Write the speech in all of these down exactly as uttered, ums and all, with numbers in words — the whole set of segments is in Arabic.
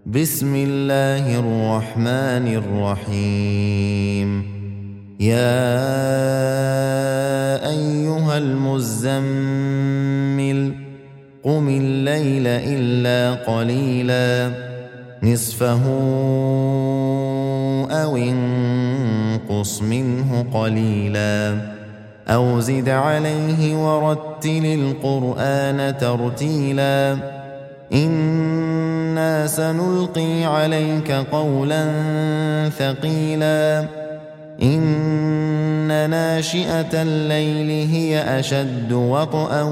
بسم الله الرحمن الرحيم يا أيها المزمل قم الليل إلا قليلا نصفه أو انقص منه قليلا أو زد عليه ورتل القرآن ترتيلا إنا سنلقي عليك قولا ثقيلا إن ناشئة الليل هي أشد وطئا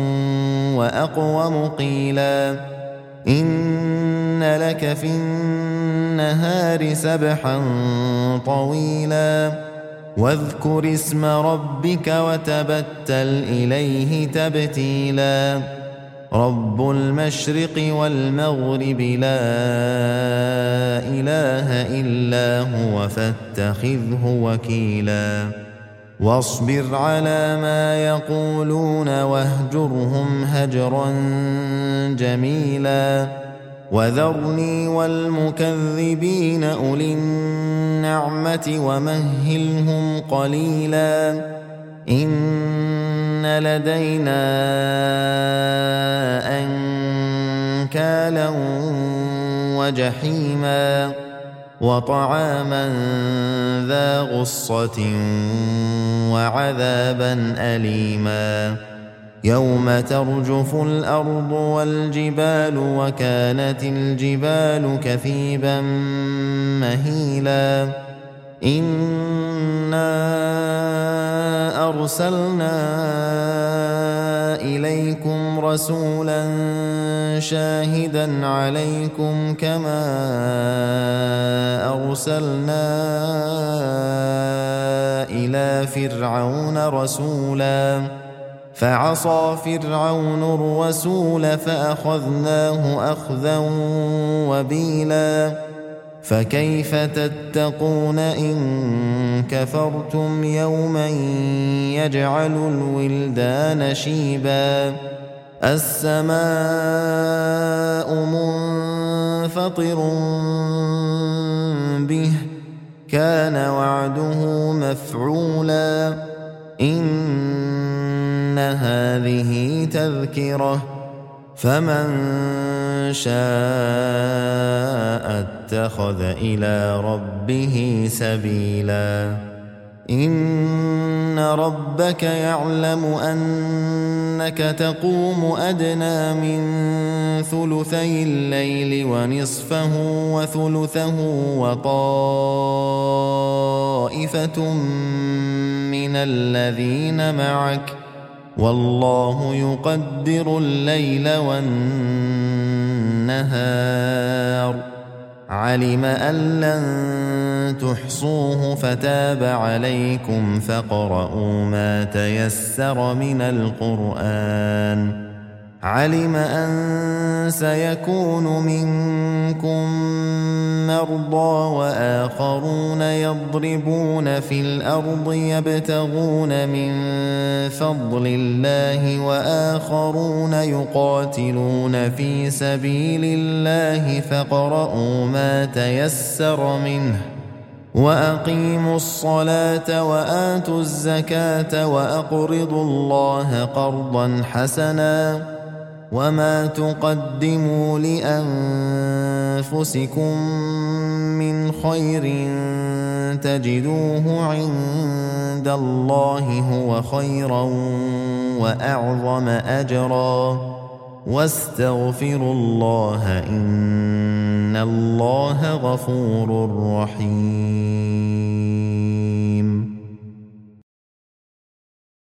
وأقوم قيلا إن لك في النهار سبحا طويلا واذكر اسم ربك وتبتل إليه تبتيلا رب المشرق والمغرب لا إله إلا هو فاتخذه وكيلا واصبر على ما يقولون واهجرهم هجرا جميلا وذرني والمكذبين أولي النعمة ومهلهم قليلا إن لدينا أنكالا وجحيما وطعاما ذا غصة وعذابا أليما يوم ترجف الأرض والجبال وكانت الجبال كثيبا مهيلا إنا أرسلنا إليكم رسولا شاهدا عليكم كما أرسلنا إلى فرعون رسولا فعصى فرعون الرسول فأخذناه أخذا وبيلا فكيف تتقون إن كفرتم يوما يجعل الولدان شيبا السماء منفطر به كان وعده مفعولا إن هذه تذكرة فمن شاء اتخذ إلى ربه سبيلا إن ربك يعلم أنك تقوم أدنى من ثلثي الليل ونصفه وثلثه وطائفة من الذين معك والله يقدر الليل والنهار علم أن لن تحصوه فتاب عليكم فاقرؤوا ما تيسر من القرآن علم أن سيكون منكم مرضى وآخرون يضربون في الأرض يبتغون من فضل الله وآخرون يقاتلون في سبيل الله فاقرؤوا ما تيسر منه وأقيموا الصلاة وآتوا الزكاة وأقرضوا الله قرضا حسنا وما تقدموا لأنفسكم من خير تجدوه عند الله هو خيرا وأعظم أجرا واستغفروا الله إن الله غفور رحيم